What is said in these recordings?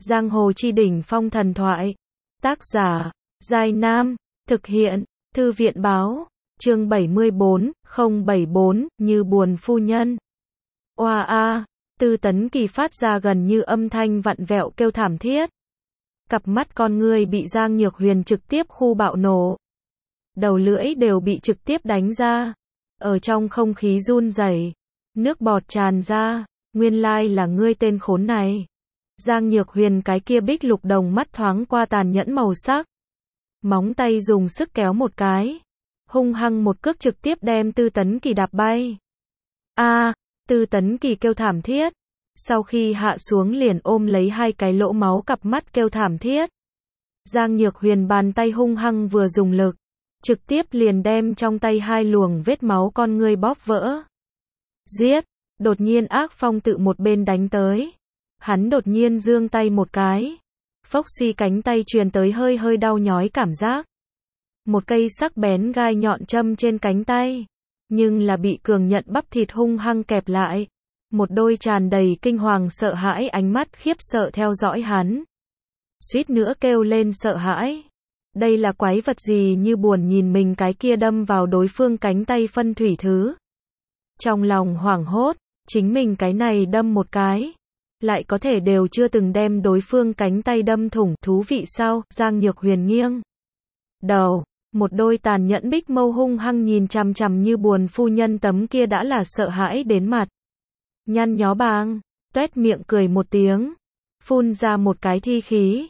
Giang hồ chi đỉnh phong thần thoại. Tác giả, Giai Nam. Thực hiện, Thư viện báo. Chương 74, 074, như buồn phu nhân. Oa a, Tư Tấn Kỳ phát ra gần như âm thanh vặn vẹo kêu thảm thiết. Cặp mắt con ngươi bị Giang Nhược Huyền trực tiếp khu bạo nổ. Đầu lưỡi đều bị trực tiếp đánh ra. Ở trong không khí run rẩy, nước bọt tràn ra, nguyên lai là ngươi tên khốn này. Giang Nhược Huyền cái kia bích lục đồng mắt thoáng qua tàn nhẫn màu sắc. Móng tay dùng sức kéo một cái, hung hăng một cước trực tiếp đem Tư Tấn Kỳ đạp bay. A, Tư Tấn Kỳ kêu thảm thiết. Sau khi hạ xuống liền ôm lấy hai cái lỗ máu cặp mắt kêu thảm thiết. Giang Nhược Huyền bàn tay hung hăng vừa dùng lực, trực tiếp liền đem trong tay hai luồng vết máu con ngươi bóp vỡ. Giết! Đột nhiên Ác Phong tự một bên đánh tới. Hắn đột nhiên giương tay một cái. Phốc suy cánh tay truyền tới hơi hơi đau nhói cảm giác. Một cây sắc bén gai nhọn châm trên cánh tay. Nhưng là bị cường nhận bắp thịt hung hăng kẹp lại. Một đôi tràn đầy kinh hoàng sợ hãi ánh mắt khiếp sợ theo dõi hắn. Suýt nữa kêu lên sợ hãi. Đây là quái vật gì như buồn nhìn mình cái kia đâm vào đối phương cánh tay phân thủy thứ. Trong lòng hoảng hốt, chính mình cái này đâm một cái. Lại có thể đều chưa từng đem đối phương cánh tay đâm thủng, thú vị sao? Giang Nhược Huyền nghiêng đầu, một đôi tàn nhẫn bích mâu hung hăng nhìn chằm chằm như buồn phu nhân tấm kia đã là sợ hãi đến mặt. Nhăn nhó bàng, tuét miệng cười một tiếng, phun ra một cái thi khí.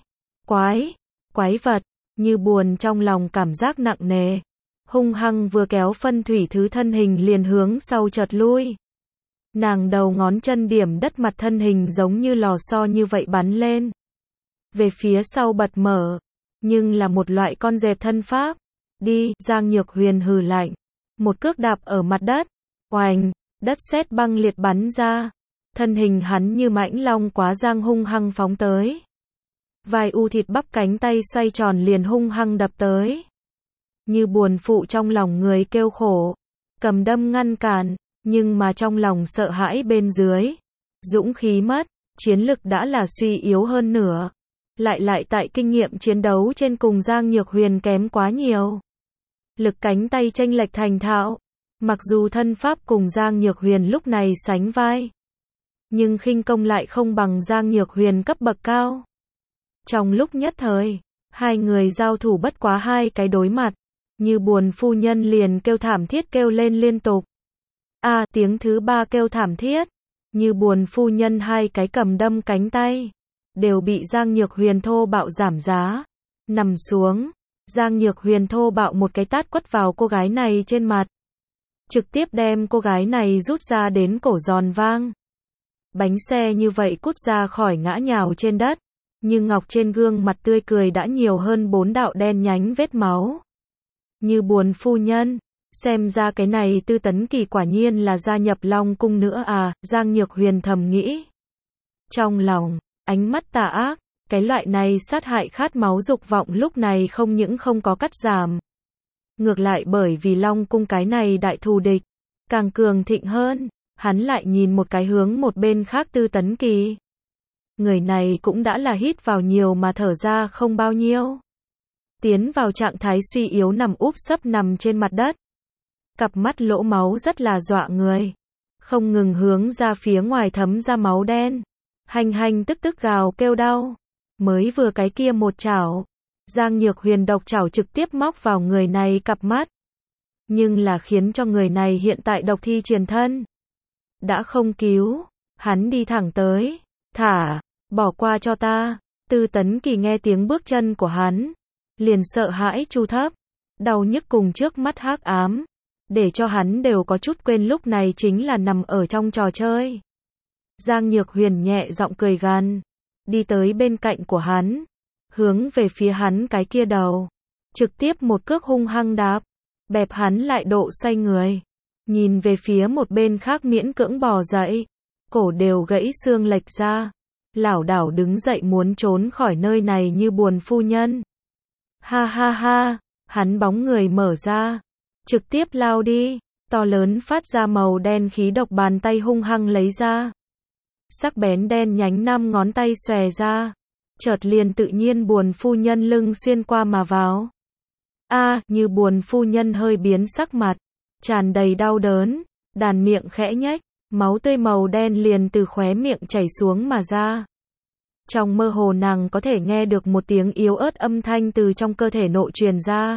Quái vật, như buồn trong lòng cảm giác nặng nề. Hung hăng vừa kéo phân thủy thứ thân hình liền hướng sau chợt lui. Nàng đầu ngón chân điểm đất mặt thân hình giống như lò xo như vậy bắn lên. Về phía sau bật mở, nhưng là một loại con dẹp thân pháp. Đi, Giang Nhược Huyền hừ lạnh. Một cước đạp ở mặt đất. Oành, đất sét băng liệt bắn ra. Thân hình hắn như mãnh long quá giang hung hăng phóng tới. Vài u thịt bắp cánh tay xoay tròn liền hung hăng đập tới. Như buồn phụ trong lòng người kêu khổ. Cầm đâm ngăn cản. Nhưng mà trong lòng sợ hãi bên dưới, dũng khí mất, chiến lực đã là suy yếu hơn nửa. Lại tại kinh nghiệm chiến đấu trên cùng Giang Nhược Huyền kém quá nhiều. Lực cánh tay chênh lệch thành thạo. Mặc dù thân pháp cùng Giang Nhược Huyền lúc này sánh vai, nhưng khinh công lại không bằng Giang Nhược Huyền cấp bậc cao. Trong lúc nhất thời, hai người giao thủ bất quá hai cái đối mặt, như buồn phu nhân liền kêu thảm thiết kêu lên liên tục. Tiếng thứ ba kêu thảm thiết, như buồn phu nhân hai cái cầm đâm cánh tay, đều bị Giang Nhược Huyền thô bạo giảm giá. Nằm xuống, Giang Nhược Huyền thô bạo một cái tát quất vào cô gái này trên mặt. Trực tiếp đem cô gái này rút ra đến cổ giòn vang. Bánh xe như vậy cút ra khỏi ngã nhào trên đất, nhưng ngọc trên gương mặt tươi cười đã nhiều hơn 4 đạo đen nhánh vết máu. Như buồn phu nhân. Xem ra cái này Tư Tấn Kỳ quả nhiên là gia nhập Long Cung nữa à, Giang Nhược Huyền thầm nghĩ. Trong lòng, ánh mắt tà ác, cái loại này sát hại khát máu dục vọng lúc này không những không có cắt giảm. Ngược lại bởi vì Long Cung cái này đại thù địch, càng cường thịnh hơn, hắn lại nhìn một cái hướng một bên khác Tư Tấn Kỳ. Người này cũng đã là hít vào nhiều mà thở ra không bao nhiêu. Tiến vào trạng thái suy yếu nằm úp sấp nằm trên mặt đất. Cặp mắt lỗ máu rất là dọa người. Không ngừng hướng ra phía ngoài thấm ra máu đen. Hành tức gào kêu đau. Mới vừa cái kia một chảo. Giang Nhược Huyền độc chảo trực tiếp móc vào người này cặp mắt. Nhưng là khiến cho người này hiện tại độc thi triền thân. Đã không cứu. Hắn đi thẳng tới. Thả, bỏ qua cho ta. Tư Tấn Kỳ nghe tiếng bước chân của hắn. Liền sợ hãi chu thấp. Đau nhức cùng trước mắt hắc ám. Để cho hắn đều có chút quên lúc này chính là nằm ở trong trò chơi. Giang Nhược Huyền nhẹ giọng cười gằn, đi tới bên cạnh của hắn, hướng về phía hắn cái kia đầu, trực tiếp một cước hung hăng đạp, bẹp hắn lại độ xoay người, nhìn về phía một bên khác miễn cưỡng bò dậy, cổ đều gãy xương lệch ra, lảo đảo đứng dậy muốn trốn khỏi nơi này như buồn phu nhân. Ha ha ha, hắn bóng người mở ra. Trực tiếp lao đi, to lớn phát ra màu đen khí độc bàn tay hung hăng lấy ra. Sắc bén đen nhánh 5 ngón tay xòe ra, chợt liền tự nhiên Buồn phu nhân lưng xuyên qua mà vào. Như Buồn phu nhân hơi biến sắc mặt, tràn đầy đau đớn, đàn miệng khẽ nhếch, máu tươi màu đen liền từ khóe miệng chảy xuống mà ra. Trong mơ hồ nàng có thể nghe được một tiếng yếu ớt âm thanh từ trong cơ thể nội truyền ra.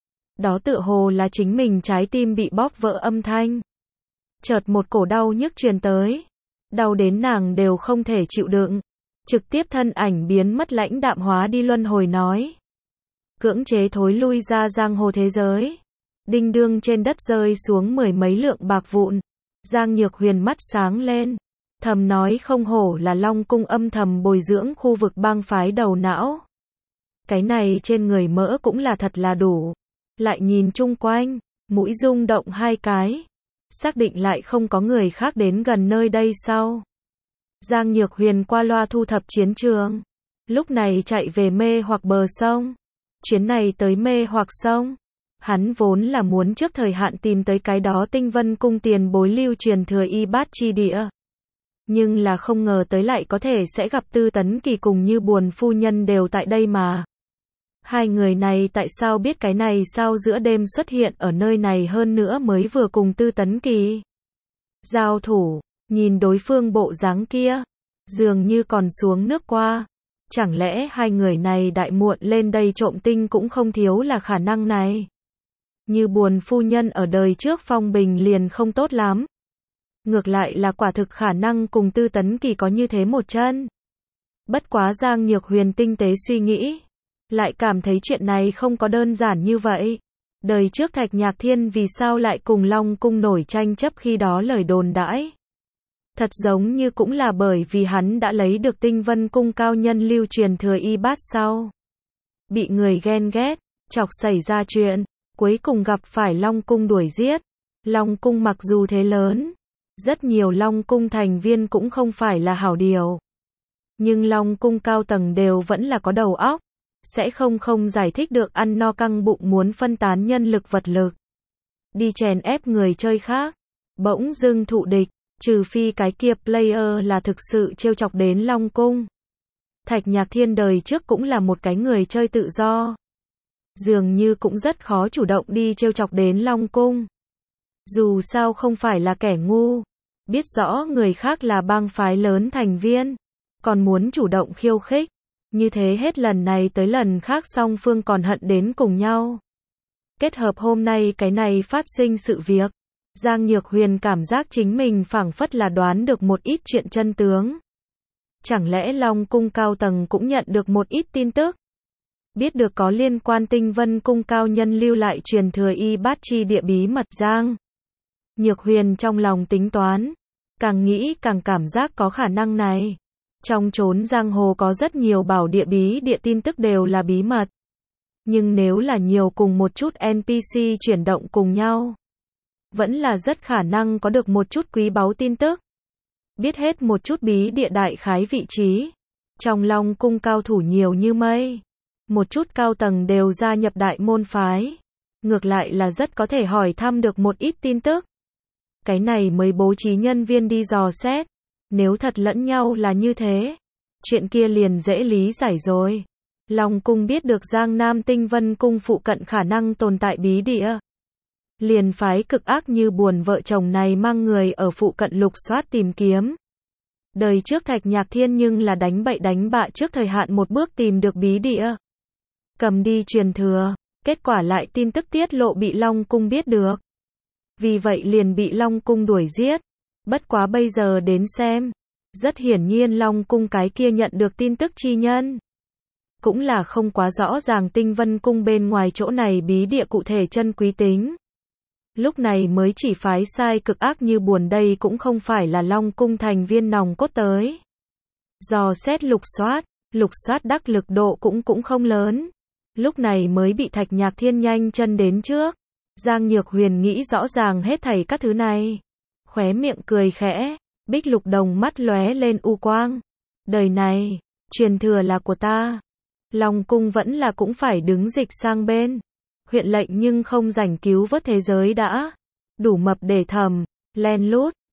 Đó tựa hồ là chính mình trái tim bị bóp vỡ âm thanh. Chợt một cổ đau nhức truyền tới, đau đến nàng đều không thể chịu đựng, trực tiếp thân ảnh biến mất lãnh đạm hóa đi luân hồi nói. Cưỡng chế thối lui ra giang hồ thế giới. Đinh đương trên đất rơi xuống 10 mấy lượng bạc vụn. Giang Nhược Huyền mắt sáng lên, thầm nói không hổ là Long Cung âm thầm bồi dưỡng khu vực bang phái đầu não. Cái này trên người mỡ cũng là thật là đủ. Lại nhìn chung quanh, mũi rung động 2 cái. Xác định lại không có người khác đến gần nơi đây sau. Giang Nhược Huyền qua loa thu thập chiến trường. Lúc này chạy về Mê Hoặc bờ sông. Chuyến này tới Mê Hoặc sông. Hắn vốn là muốn trước thời hạn tìm tới cái đó Tinh Vân Cung tiền bối lưu truyền thừa y bát chi địa. Nhưng là không ngờ tới lại có thể sẽ gặp Tư Tấn Kỳ cùng Như Buồn phu nhân đều tại đây mà. Hai người này tại sao biết cái này sao giữa đêm xuất hiện ở nơi này hơn nữa mới vừa cùng Tư Tấn Kỳ giao thủ, nhìn đối phương bộ dáng kia, dường như còn xuống nước qua. Chẳng lẽ hai người này đại muộn lên đây trộm tinh cũng không thiếu là khả năng này. Như Buồn phu nhân ở đời trước phong bình liền không tốt lắm. Ngược lại là quả thực khả năng cùng Tư Tấn Kỳ có như thế một chân. Bất quá Giang Nhược Huyền tinh tế suy nghĩ, lại cảm thấy chuyện này không có đơn giản như vậy. Đời trước Thạch Nhạc Thiên vì sao lại cùng Long Cung nổi tranh chấp khi đó lời đồn đãi. Thật giống như cũng là bởi vì hắn đã lấy được Tinh Vân Cung cao nhân lưu truyền thừa y bát sau. Bị người ghen ghét, chọc xảy ra chuyện, cuối cùng gặp phải Long Cung đuổi giết. Long Cung mặc dù thế lớn, rất nhiều Long Cung thành viên cũng không phải là hảo điều. Nhưng Long Cung cao tầng đều vẫn là có đầu óc. Sẽ không giải thích được ăn no căng bụng muốn phân tán nhân lực vật lực. Đi chèn ép người chơi khác. Bỗng dưng thụ địch, trừ phi cái kia player là thực sự trêu chọc đến Long Cung. Thạch Nhạc Thiên đời trước cũng là một cái người chơi tự do. Dường như cũng rất khó chủ động đi trêu chọc đến Long Cung. Dù sao không phải là kẻ ngu. Biết rõ người khác là bang phái lớn thành viên. Còn muốn chủ động khiêu khích. Như thế hết lần này tới lần khác song phương còn hận đến cùng nhau. Kết hợp hôm nay cái này phát sinh sự việc. Giang Nhược Huyền cảm giác chính mình phảng phất là đoán được một ít chuyện chân tướng. Chẳng lẽ Long Cung cao tầng cũng nhận được một ít tin tức? Biết được có liên quan Tinh Vân Cung cao nhân lưu lại truyền thừa y bát chi địa bí mật. Giang Nhược Huyền trong lòng tính toán. Càng nghĩ càng cảm giác có khả năng này. Trong chốn giang hồ có rất nhiều bảo địa bí địa tin tức đều là bí mật. Nhưng nếu là nhiều cùng một chút NPC chuyển động cùng nhau, vẫn là rất khả năng có được một chút quý báu tin tức. Biết hết một chút bí địa đại khái vị trí. Trong Long Cung cao thủ nhiều như mây. Một chút cao tầng đều gia nhập đại môn phái. Ngược lại là rất có thể hỏi thăm được một ít tin tức. Cái này mới bố trí nhân viên đi dò xét. Nếu thật lẫn nhau là như thế, chuyện kia liền dễ lý giải rồi. Long Cung biết được Giang Nam Tinh Vân Cung phụ cận khả năng tồn tại bí địa. Liền phái cực ác Như Buồn vợ chồng này mang người ở phụ cận lục soát tìm kiếm. Đời trước Thạch Nhạc Thiên nhưng là đánh bậy đánh bạ trước thời hạn một bước tìm được bí địa. Cầm đi truyền thừa, kết quả lại tin tức tiết lộ bị Long Cung biết được. Vì vậy liền bị Long Cung đuổi giết. Bất quá bây giờ đến xem, rất hiển nhiên Long Cung cái kia nhận được tin tức chi nhân. Cũng là không quá rõ ràng Tinh Vân Cung bên ngoài chỗ này bí địa cụ thể chân quý tính. Lúc này mới chỉ phái sai cực ác Như Buồn đây cũng không phải là Long Cung thành viên nòng cốt tới. Dò xét lục soát đắc lực độ cũng không lớn. Lúc này mới bị Thạch Nhạc Thiên nhanh chân đến trước. Giang Nhược Huyền nghĩ rõ ràng hết thảy các thứ này. Khóe miệng cười khẽ, Bích Lục đồng mắt lóe lên u quang. Đời này, truyền thừa là của ta. Long Cung vẫn là cũng phải đứng dịch sang bên. Huyện lệnh nhưng không rảnh cứu vớt thế giới đã. Đủ mập để thầm, len lút,